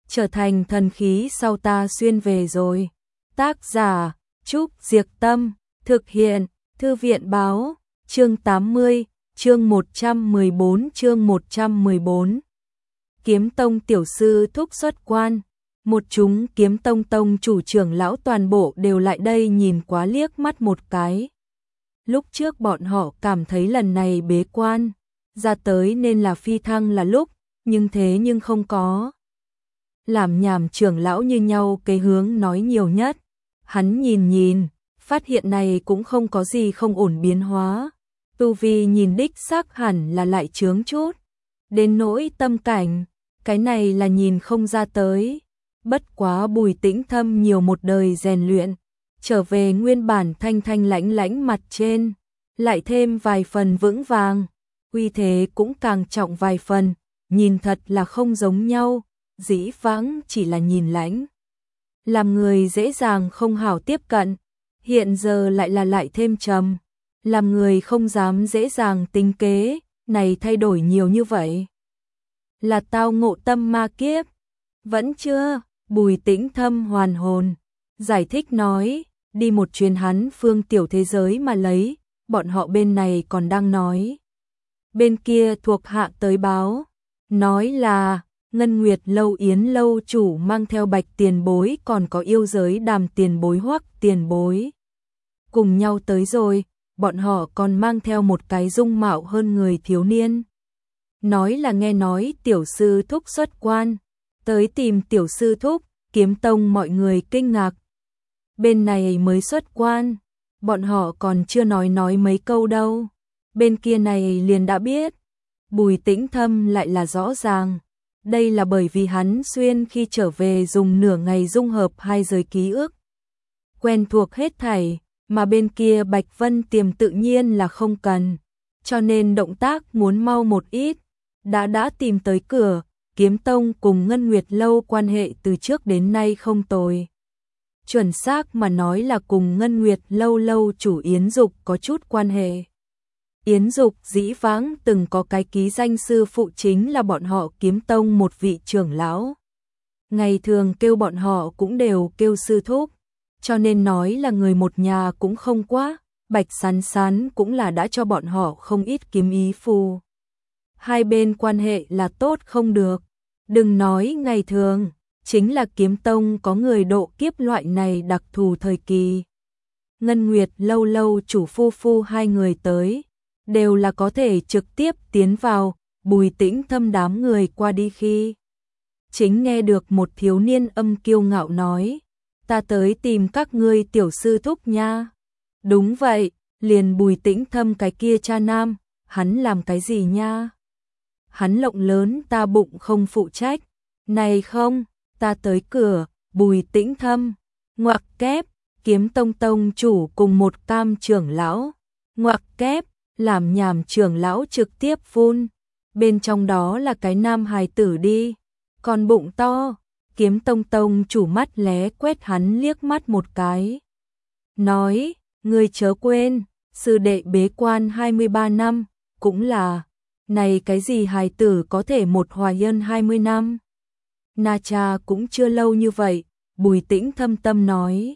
trở thành thần khí sau ta xuyên về rồi. Tác giả Trúc Diệc Tâm, thực hiện Thư viện Báo, chương 80, chương 114. Kiếm Tông tiểu sư thúc xuất quan, một chúng Kiếm Tông tông chủ trưởng lão toàn bộ đều lại đây nhìn quá liếc mắt một cái. Lúc trước bọn họ cảm thấy lần này bế quan ra tới nên là phi thăng là lúc, nhưng không có. Làm nhảm trưởng lão như nhau cái hướng nói nhiều nhất. Hắn nhìn, phát hiện này cũng không có gì không ổn biến hóa. Tu vi nhìn đích xác hẳn là lại chướng chút. Đến nỗi tâm cảnh, cái này là nhìn không ra tới. Bất quá Bùi Tĩnh Thâm nhiều một đời rèn luyện, trở về nguyên bản thanh lãnh mặt trên, lại thêm vài phần vững vàng, uy thế cũng càng trọng vài phần, nhìn thật là không giống nhau, dĩ vãng chỉ là nhìn lãnh. Làm người dễ dàng không hảo tiếp cận, hiện giờ lại thêm trầm, làm người không dám dễ dàng tính kế, này thay đổi nhiều như vậy. Là tao ngộ tâm ma kiếp, vẫn chưa, Bùi Tĩnh Thâm hoàn hồn, giải thích nói, đi một chuyến hắn phương tiểu thế giới mà lấy, bọn họ bên này còn đang nói. Bên kia thuộc hạ tới báo, nói là Ngân Nguyệt Lâu Yến Lâu chủ mang theo Bạch tiền bối còn có yêu giới Đàm tiền bối Hoắc tiền bối. Cùng nhau tới rồi, bọn họ còn mang theo một cái dung mạo hơn người thiếu niên. Nói là nghe nói tiểu sư thúc xuất quan, tới tìm tiểu sư thúc, Kiếm Tông mọi người kinh ngạc. Bên này mới xuất quan, bọn họ còn chưa nói mấy câu đâu. Bên kia này liền đã biết. Bùi Tĩnh Thâm lại là rõ ràng. Đây là bởi vì hắn xuyên khi trở về dùng nửa ngày dung hợp hai giới ký ức. Quen thuộc hết thảy, mà bên kia Bạch Vân Tiềm tự nhiên là không cần. Cho nên động tác muốn mau một ít. Đã tìm tới cửa, Kiếm Tông cùng Ngân Nguyệt Lâu quan hệ từ trước đến nay không tồi. Chuẩn xác mà nói là cùng Ngân Nguyệt Lâu chủ Yến Dục có chút quan hệ. Yến Dục dĩ vãng từng có cái ký danh sư phụ chính là bọn họ Kiếm Tông một vị trưởng lão. Ngày thường kêu bọn họ cũng đều kêu sư thúc, cho nên nói là người một nhà cũng không quá. Bạch Sán cũng là đã cho bọn họ không ít kiếm ý phù. Hai bên quan hệ là tốt không được. Đừng nói ngày thường, chính là Kiếm Tông có người độ kiếp loại này đặc thù thời kỳ. Ngân Nguyệt Lâu chủ phu hai người tới, đều là có thể trực tiếp tiến vào. Bùi Tĩnh Thâm đám người qua đi khi chính nghe được một thiếu niên âm kiêu ngạo nói, ta tới tìm các ngươi tiểu sư thúc nha. Đúng vậy, liền Bùi Tĩnh Thâm cái kia cha nam, hắn làm cái gì nha? Hắn lộng lớn ta bụng không phụ trách. Này không, ta tới cửa. Bùi Tĩnh Thâm, ngoặc kép, Kiếm Tông tông chủ cùng một cam trưởng lão, ngoặc kép, làm nhảm trưởng lão trực tiếp phun. Bên trong đó là cái nam hài tử đi, còn bụng to. Kiếm Tông tông chủ mắt lé quét hắn liếc mắt một cái. Nói, ngươi chớ quên, sư đệ bế quan 23 năm, cũng là, này cái gì hài tử có thể một hòa nhân 20 năm. Na cha cũng chưa lâu như vậy, Bùi Tĩnh Thâm tâm nói.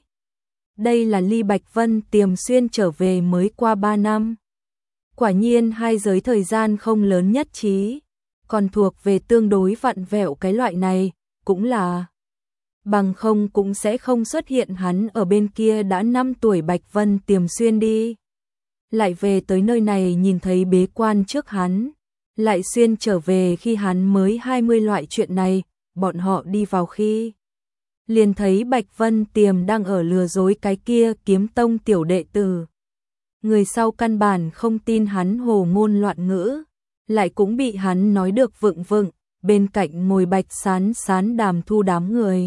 Đây là ly Bạch Vân Tiềm xuyên trở về mới qua 3 năm. Quả nhiên hai giới thời gian không lớn nhất trí, còn thuộc về tương đối vặn vẹo cái loại này, cũng là. Bằng không cũng sẽ không xuất hiện hắn ở bên kia đã 5 tuổi Bạch Vân Tiềm xuyên đi. Lại về tới nơi này nhìn thấy bế quan trước hắn, lại xuyên trở về khi hắn mới 20 loại chuyện này, bọn họ đi vào khi. Liền thấy Bạch Vân Tiềm đang ở lừa dối cái kia Kiếm Tông tiểu đệ tử. Người sau căn bản không tin hắn hồ ngôn loạn ngữ, lại cũng bị hắn nói được vựng, bên cạnh ngồi Bạch Sán Đàm Thu đám người.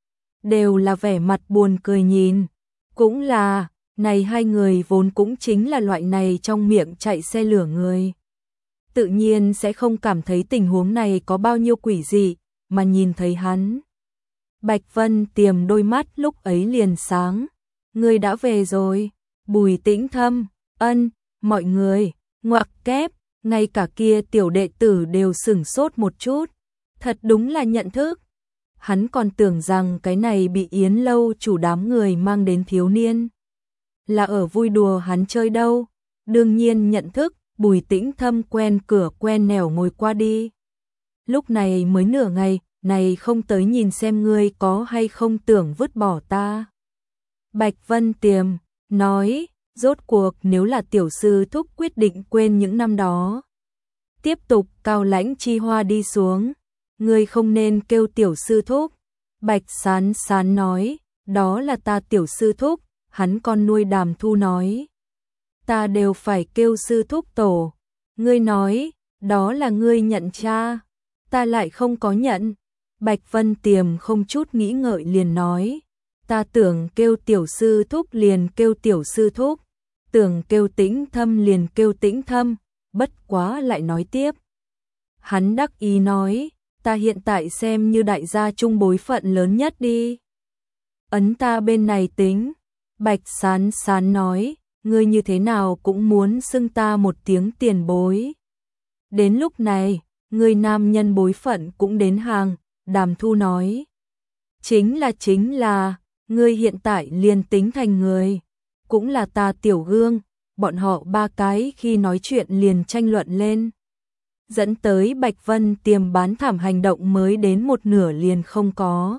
Đều là vẻ mặt buồn cười nhìn, cũng là, này hai người vốn cũng chính là loại này trong miệng chạy xe lửa người. Tự nhiên sẽ không cảm thấy tình huống này có bao nhiêu quỷ dị, mà nhìn thấy hắn. Bạch Vân Tiềm đôi mắt lúc ấy liền sáng. Ngươi đã về rồi. Bùi Tĩnh Thâm, ân, mọi người, ngoặc kép, ngay cả kia tiểu đệ tử đều sửng sốt một chút. Thật đúng là nhận thức. hắn còn tưởng rằng cái này bị Yến lâu chủ đám người mang đến thiếu niên là ở vui đùa hắn chơi đâu. Đương nhiên nhận thức, Bùi Tĩnh Thâm quen cửa quen nẻo ngồi qua đi. Lúc này mới nửa ngày, này không tới nhìn xem ngươi có hay không tưởng vứt bỏ ta. Bạch Vân Tiềm nói, rốt cuộc nếu là tiểu sư thúc quyết định quên những năm đó. Tiếp tục cao lãnh chi hoa đi xuống, ngươi không nên kêu tiểu sư thúc. Bạch Sán Sán nói, đó là ta tiểu sư thúc. Hắn con nuôi Đàm Thu nói, ta đều phải kêu sư thúc tổ. Ngươi nói, đó là ngươi nhận cha, ta lại không có nhận. Bạch Vân Tiềm không chút nghĩ ngợi liền nói, ta tưởng kêu tiểu sư thúc liền kêu tiểu sư thúc, tưởng kêu Tĩnh Thâm liền kêu Tĩnh Thâm, bất quá lại nói tiếp. Hắn đắc ý nói, ta hiện tại xem như đại gia trung bối phận lớn nhất đi. Ấn ta bên này tính. Bạch Sán Sán nói, ngươi như thế nào cũng muốn xưng ta một tiếng tiền bối. Đến lúc này, ngươi nam nhân bối phận cũng đến hàng. Đàm Thu nói, chính là, ngươi hiện tại liền tính thành người, cũng là ta tiểu gương. Bọn họ ba cái khi nói chuyện liền tranh luận lên, dẫn tới Bạch Vân Tiềm bán thảm hành động mới đến một nửa liền không có.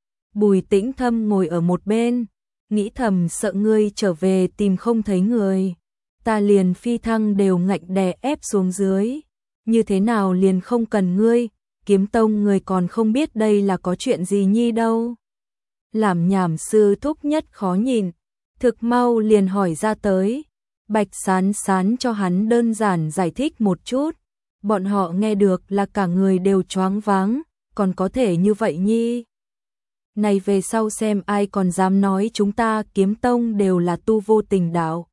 Bùi Tĩnh Thâm ngồi ở một bên, nghĩ thầm sợ ngươi trở về tìm không thấy người, ta liền phi thăng đều ngạnh đè ép xuống dưới, như thế nào liền không cần ngươi. Kiếm tông người còn không biết đây là có chuyện gì nhi đâu. Làm nhảm sư thúc nhất khó nhìn, thực mau liền hỏi ra tới. Bạch Sán Sán cho hắn đơn giản giải thích một chút, bọn họ nghe được là cả người đều choáng váng, còn có thể như vậy nhi. Này về sau xem ai còn dám nói chúng ta Kiếm tông đều là tu vô tình đạo.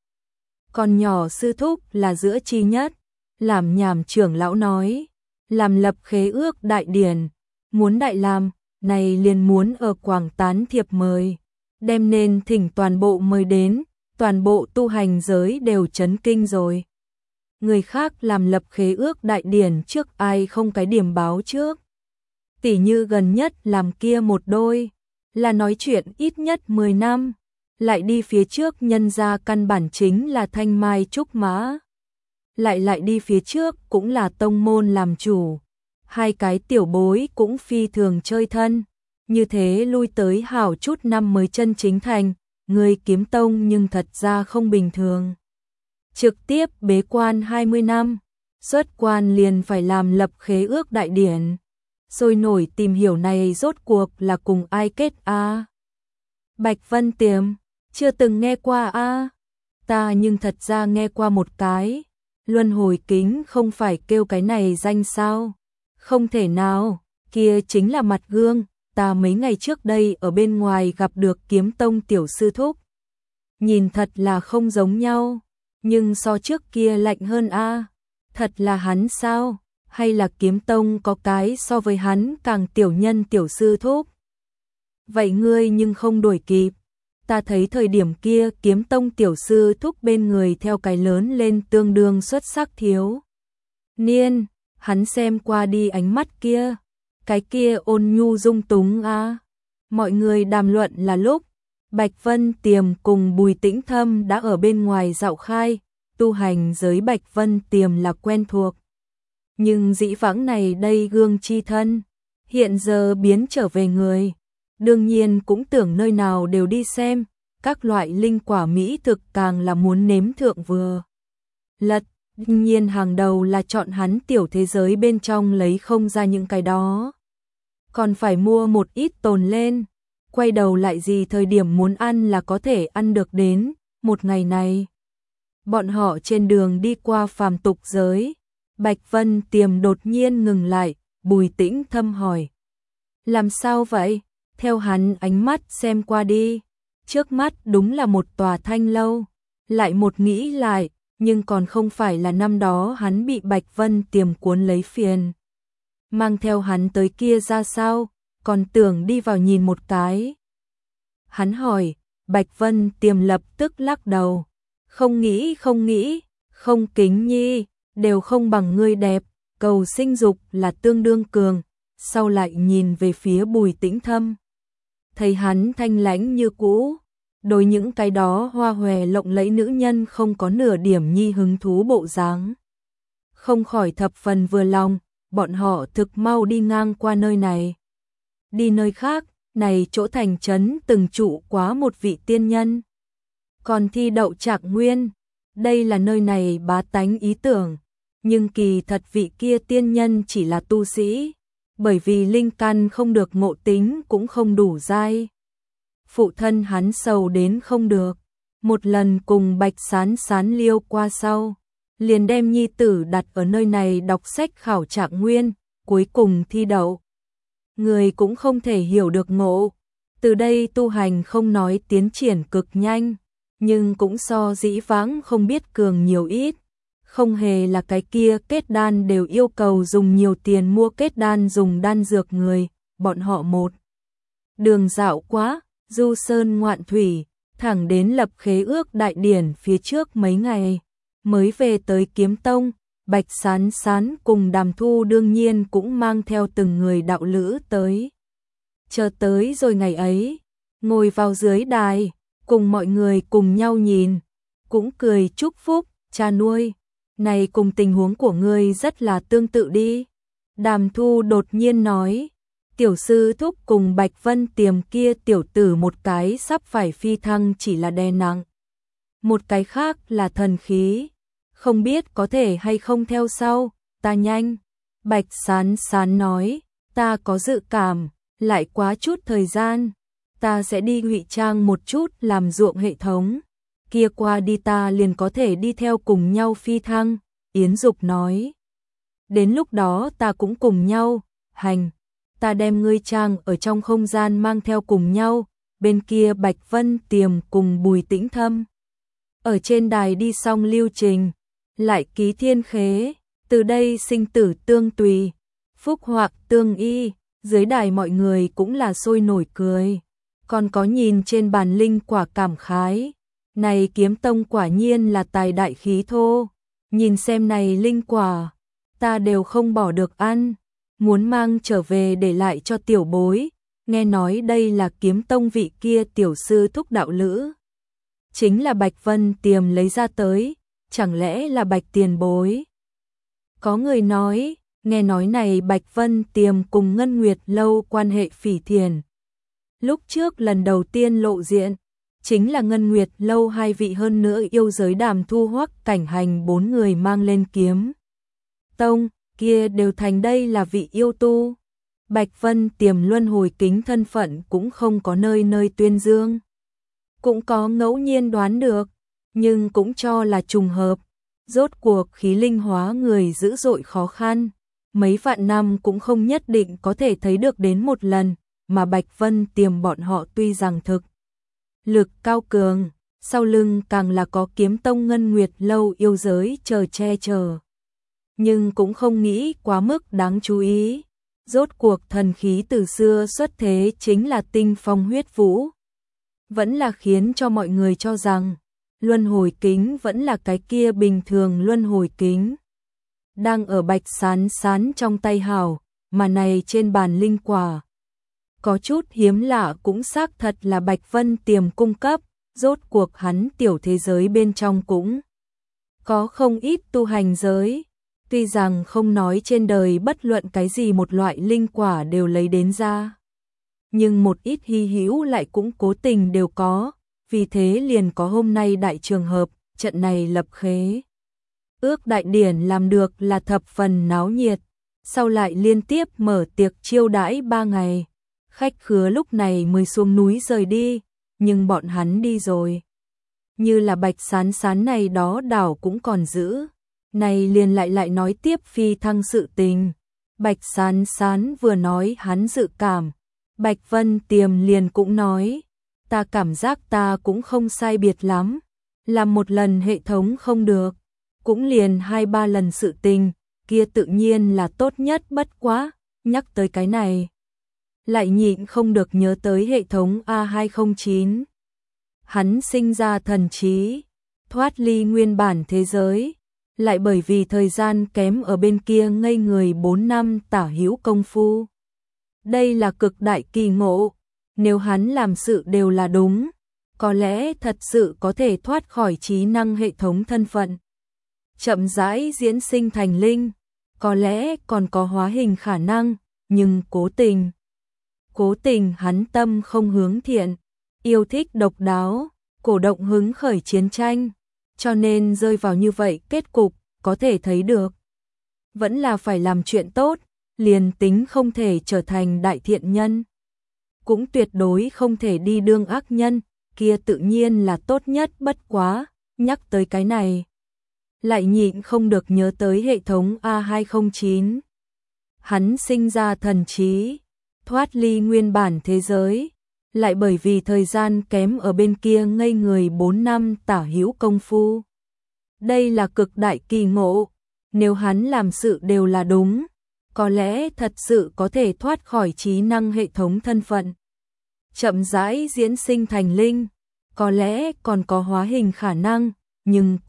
Còn nhỏ sư thúc là giữa chi nhất. Làm nhảm trưởng lão nói, làm lập khế ước đại điển, muốn đại làm, này liền muốn ở Quảng Tán thiệp mời, đem nên thỉnh toàn bộ mời đến, toàn bộ tu hành giới đều chấn kinh rồi. Người khác làm lập khế ước đại điển trước ai không cái điểm báo trước. Tỉ như gần nhất làm kia một đôi, là nói chuyện ít nhất 10 năm, lại đi phía trước nhân ra căn bản chính là thanh mai trúc mã. Lại đi phía trước cũng là tông môn làm chủ, hai cái tiểu bối cũng phi thường chơi thân, như thế lui tới hảo chút năm mới chân chính thành, người Kiếm tông nhưng thật ra không bình thường. Trực tiếp bế quan 20 năm, xuất quan liền phải làm lập khế ước đại điển, sôi nổi tìm hiểu này rốt cuộc là cùng ai kết a. Bạch Vân Tiềm, chưa từng nghe qua a. Ta nhưng thật ra nghe qua một cái. Luân hồi kính không phải kêu cái này danh sao? Không thể nào, kia chính là mặt gương, ta mấy ngày trước đây ở bên ngoài gặp được Kiếm tông tiểu sư thúc. Nhìn thật là không giống nhau, nhưng so trước kia lạnh hơn a. Thật là hắn sao? Hay là Kiếm tông có cái so với hắn càng tiểu nhân tiểu sư thúc? Vậy ngươi nhưng không đuổi kịp. Ta thấy thời điểm kia Kiếm tông tiểu sư thúc bên người theo cái lớn lên tương đương xuất sắc thiếu niên, hắn xem qua đi ánh mắt kia, cái kia ôn nhu dung túng a. Mọi người đàm luận là lúc Bạch Vân Tiềm cùng Bùi Tĩnh Thâm đã ở bên ngoài dạo khai, tu hành giới Bạch Vân Tiềm là quen thuộc. Nhưng dĩ vãng này đây gương chi thân, hiện giờ biến trở về người. Đương nhiên cũng tưởng nơi nào đều đi xem, các loại linh quả mỹ thực càng là muốn nếm thượng vừa. Lật, nhiên hàng đầu là chọn hắn tiểu thế giới bên trong lấy không ra những cái đó. Còn phải mua một ít tồn lên, quay đầu lại gì thời điểm muốn ăn là có thể ăn được đến, một ngày này. Bọn họ trên đường đi qua phàm tục giới, Bạch Vân Tiềm đột nhiên ngừng lại, Bùi Tĩnh Thâm hỏi. Làm sao vậy? Theo hắn ánh mắt xem qua đi, trước mắt đúng là một tòa thanh lâu, lại một nghĩ lại, nhưng còn không phải là năm đó hắn bị Bạch Vân Tiềm cuốn lấy phiền. Mang theo hắn tới kia ra sao, còn tưởng đi vào nhìn một cái. Hắn hỏi, Bạch Vân Tiềm lập tức lắc đầu, không nghĩ, không kính nhi, đều không bằng ngươi đẹp, cầu sinh dục là tương đương cường, sau lại nhìn về phía Bùi Tĩnh Thâm. Thấy hắn thanh lãnh như cũ, đối những cái đó hoa hòe lộng lẫy nữ nhân không có nửa điểm nhi hứng thú bộ dáng. Không khỏi thập phần vừa lòng, bọn họ thực mau đi ngang qua nơi này. Đi nơi khác, này chỗ thành trấn từng trụ quá một vị tiên nhân. Còn thi đậu Trạc Nguyên, đây là nơi này bá tánh ý tưởng, nhưng kỳ thật vị kia tiên nhân chỉ là tu sĩ, bởi vì linh căn không được ngộ tính cũng không đủ dai. Phụ thân hắn sầu đến không được, một lần cùng Bạch Sán Sán liêu qua sau, liền đem nhi tử đặt ở nơi này đọc sách khảo Trạc Nguyên, cuối cùng thi đậu. Người cũng không thể hiểu được ngộ, từ đây tu hành không nói tiến triển cực nhanh, nhưng cũng so dĩ vãng không biết cường nhiều ít. Không hề là cái kia kết đan đều yêu cầu dùng nhiều tiền mua kết đan dùng đan dược người, bọn họ một đường dạo quá, du sơn ngoạn thủy, thẳng đến lập khế ước đại điển phía trước mấy ngày, mới về tới Kiếm Tông. Bạch Sán Sán cùng Đàm Thu đương nhiên cũng mang theo từng người đạo lữ tới. Chờ tới rồi ngày ấy, ngồi vào dưới đài, cùng mọi người cùng nhau nhìn, cũng cười chúc phúc, cha nuôi, này cùng tình huống của ngươi rất là tương tự đi. Đàm Thu đột nhiên nói, tiểu sư thúc cùng Bạch Vân Tiềm kia tiểu tử một cái sắp phải phi thăng chỉ là đè nặng, một cái khác là thần khí. Không biết có thể hay không theo sau, ta nhanh. Bạch Sán Sán nói, ta có dự cảm, lại quá chút thời gian, ta sẽ đi ngụy trang một chút làm ruộng hệ thống. Kia qua đi ta liền có thể đi theo cùng nhau phi thăng, Yến Dục nói. Đến lúc đó ta cũng cùng nhau, hành, ta đem ngươi trang ở trong không gian mang theo cùng nhau, bên kia Bạch Vân Tiềm cùng Bùi Tĩnh Thâm. Ở trên đài đi xong lưu trình, lại ký thiên khế, từ đây sinh tử tương tùy, phúc hoặc tương y, dưới đài mọi người cũng là sôi nổi cười. Còn có nhìn trên bàn linh quả cảm khái, này Kiếm Tông quả nhiên là tài đại khí thô, nhìn xem này linh quả, ta đều không bỏ được ăn, muốn mang trở về để lại cho tiểu bối, nghe nói đây là Kiếm Tông vị kia tiểu sư thúc đạo lữ. Chính là Bạch Vân Tiềm lấy ra tới, chẳng lẽ là Bạch tiền bối? Có người nói, nghe nói này Bạch Vân Tiềm cùng Ngân Nguyệt Lâu quan hệ phỉ thiền. Lúc trước lần đầu tiên lộ diện, chính là Ngân Nguyệt Lâu hai vị hơn nữa yêu giới Đàm Thu Hoắc Cảnh Hành bốn người mang lên Kiếm Tông, kia đều thành đây là vị yêu tu. Bạch Vân Tiềm luân hồi kính thân phận cũng không có nơi nơi tuyên dương. Cũng có ngẫu nhiên đoán được, nhưng cũng cho là trùng hợp. Rốt cuộc khí linh hóa người dữ dội khó khăn, mấy vạn năm cũng không nhất định có thể thấy được đến một lần, mà Bạch Vân Tiềm bọn họ tuy rằng thực lực cao cường, sau lưng càng là có Kiếm Tông Ngân Nguyệt Lâu yêu giới chờ che chở. Nhưng cũng không nghĩ quá mức đáng chú ý. Rốt cuộc thần khí từ xưa xuất thế chính là tinh phong huyết vũ. Vẫn là khiến cho mọi người cho rằng luân hồi kính vẫn là cái kia bình thường luân hồi kính. Đang ở Bạch Sán Sán trong tay hảo, mà này trên bàn linh quả. Có chút hiếm lạ cũng xác thật là Bạch Vân Tiềm cung cấp, rốt cuộc hắn tiểu thế giới bên trong cũng có không ít tu hành giới. Tuy rằng không nói trên đời bất luận cái gì một loại linh quả đều lấy đến ra, nhưng một ít hy hữu lại cũng cố tình đều có, vì thế liền có hôm nay đại trường hợp, trận này lập khế ước đại điển làm được là thập phần náo nhiệt, sau lại liên tiếp mở tiệc chiêu đãi 3 ngày. Khách khứa lúc này mới xuống núi rời đi, nhưng bọn hắn đi rồi. Như là Bạch Sán Sán này đó đảo cũng còn giữ. Này liền lại nói tiếp phi thăng sự tình. Bạch Sán Sán vừa nói hắn dự cảm. Bạch Vân Tiềm liền cũng nói, ta cảm giác ta cũng không sai biệt lắm. Làm một lần hệ thống không được, cũng liền 2-3 lần sự tình, kia tự nhiên là tốt nhất bất quá. Nhắc tới cái này, lại nhịn không được nhớ tới hệ thống A209. Hắn sinh ra thần trí, thoát ly nguyên bản thế giới, lại bởi vì thời gian kém ở bên kia ngây người 4 năm tả hữu công phu. Đây là cực đại kỳ ngộ, nếu hắn làm sự đều là đúng, có lẽ thật sự có thể thoát khỏi trí năng hệ thống thân phận. Chậm rãi diễn sinh thành linh, có lẽ còn có hóa hình khả năng, nhưng cố tình hắn tâm không hướng thiện, yêu thích độc đáo, cổ động hứng khởi chiến tranh, cho nên rơi vào như vậy kết cục, có thể thấy được. Vẫn là phải làm chuyện tốt, liền tính không thể trở thành đại thiện nhân, cũng tuyệt đối không thể đi đương ác nhân, kia tự nhiên là tốt nhất bất quá, nhắc tới cái này. Lại nhịn không được nhớ tới hệ thống A209. Hắn sinh ra thần trí, thoát ly nguyên bản thế giới, lại bởi vì thời gian kém ở bên kia ngây người 4 năm tả hữu công phu. Đây là cực đại kỳ ngộ, nếu hắn làm sự đều là đúng, có lẽ thật sự có thể thoát khỏi trí năng hệ thống thân phận. Chậm rãi diễn sinh thành linh, có lẽ còn có hóa hình khả năng, nhưng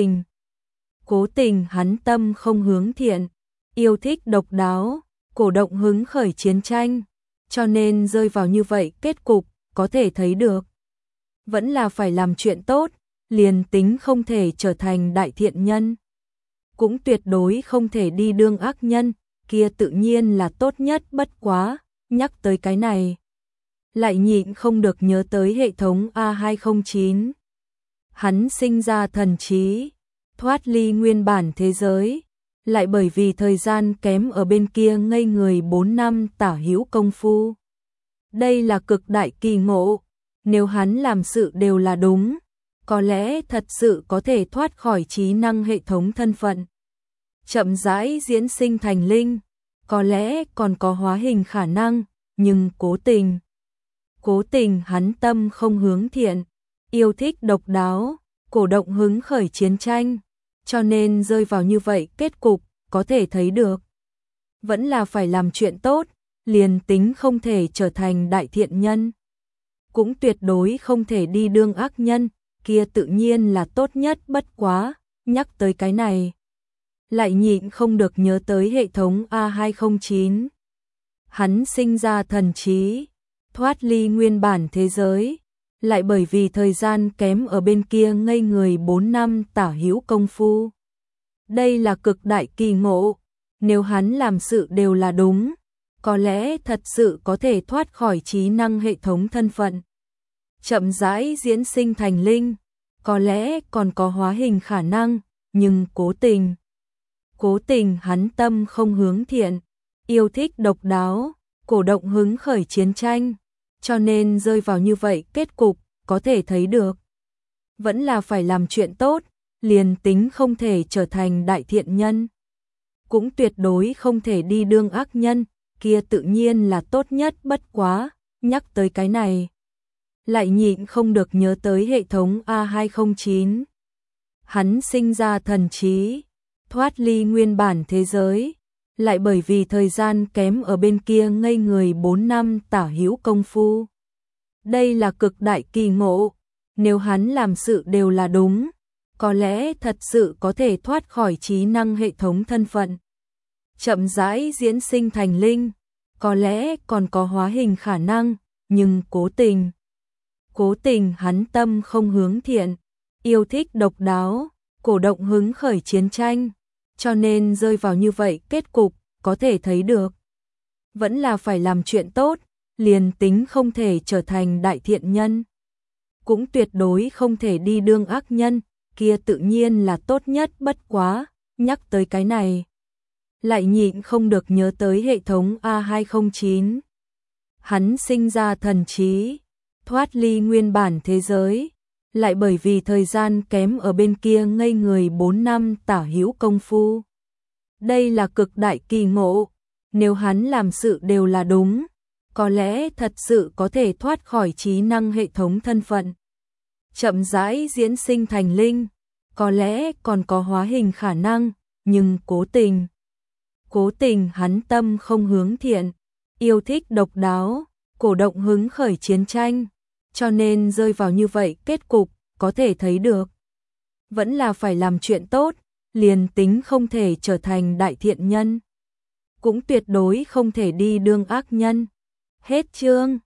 cố tình hắn tâm không hướng thiện, yêu thích độc đáo, cổ động hứng khởi chiến tranh, cho nên rơi vào như vậy kết cục, có thể thấy được. Vẫn là phải làm chuyện tốt, liền tính không thể trở thành đại thiện nhân, cũng tuyệt đối không thể đi đương ác nhân, kia tự nhiên là tốt nhất bất quá, nhắc tới cái này. Lại nhịn không được nhớ tới hệ thống A209. Hắn sinh ra thần trí, thoát ly nguyên bản thế giới, lại bởi vì thời gian kém ở bên kia ngây người 4 năm tả hữu công phu. Đây là cực đại kỳ ngộ, nếu hắn làm sự đều là đúng, có lẽ thật sự có thể thoát khỏi trí năng hệ thống thân phận. Chậm rãi diễn sinh thành linh, có lẽ còn có hóa hình khả năng, nhưng cố tình hắn tâm không hướng thiện, yêu thích độc đáo, cổ động hứng khởi chiến tranh, cho nên rơi vào như vậy kết cục, có thể thấy được. Vẫn là phải làm chuyện tốt, liền tính không thể trở thành đại thiện nhân, cũng tuyệt đối không thể đi đương ác nhân, kia tự nhiên là tốt nhất bất quá, nhắc tới cái này. Lại nhịn không được nhớ tới hệ thống A209. Hắn sinh ra thần trí, thoát ly nguyên bản thế giới, lại bởi vì thời gian kém ở bên kia ngây người 4 năm tả hữu công phu. Đây là cực đại kỳ ngộ, nếu hắn làm sự đều là đúng, có lẽ thật sự có thể thoát khỏi trí năng hệ thống thân phận. Chậm rãi diễn sinh thành linh, có lẽ còn có hóa hình khả năng, nhưng cố tình hắn tâm không hướng thiện, yêu thích độc đáo, cổ động hứng khởi chiến tranh, cho nên rơi vào như vậy kết cục, có thể thấy được. Vẫn là phải làm chuyện tốt, liền tính không thể trở thành đại thiện nhân, cũng tuyệt đối không thể đi đương ác nhân, kia tự nhiên là tốt nhất bất quá, nhắc tới cái này. Lại nhịn không được nhớ tới hệ thống A209. Hắn sinh ra thần trí, thoát ly nguyên bản thế giới, lại bởi vì thời gian kém ở bên kia ngây người 4 năm tả hữu công phu. Đây là cực đại kỳ ngộ, nếu hắn làm sự đều là đúng, có lẽ thật sự có thể thoát khỏi trí năng hệ thống thân phận. Chậm rãi diễn sinh thành linh, có lẽ còn có hóa hình khả năng, nhưng cố tình hắn tâm không hướng thiện, yêu thích độc đáo, cổ động hứng khởi chiến tranh, cho nên rơi vào như vậy kết cục, có thể thấy được. Vẫn là phải làm chuyện tốt, liền tính không thể trở thành đại thiện nhân, cũng tuyệt đối không thể đi đương ác nhân, kia tự nhiên là tốt nhất bất quá, nhắc tới cái này. Lại nhịn không được nhớ tới hệ thống A209. Hắn sinh ra thần trí, thoát ly nguyên bản thế giới, lại bởi vì thời gian kém ở bên kia ngây người 4 năm tả hữu công phu. Đây là cực đại kỳ ngộ, nếu hắn làm sự đều là đúng, có lẽ thật sự có thể thoát khỏi trí năng hệ thống thân phận. Chậm rãi diễn sinh thành linh, có lẽ còn có hóa hình khả năng, nhưng cố tình hắn tâm không hướng thiện, yêu thích độc đáo, cổ động hứng khởi chiến tranh, cho nên rơi vào như vậy kết cục, có thể thấy được. Vẫn là phải làm chuyện tốt, liền tính không thể trở thành đại thiện nhân, cũng tuyệt đối không thể đi đương ác nhân, Hết chương.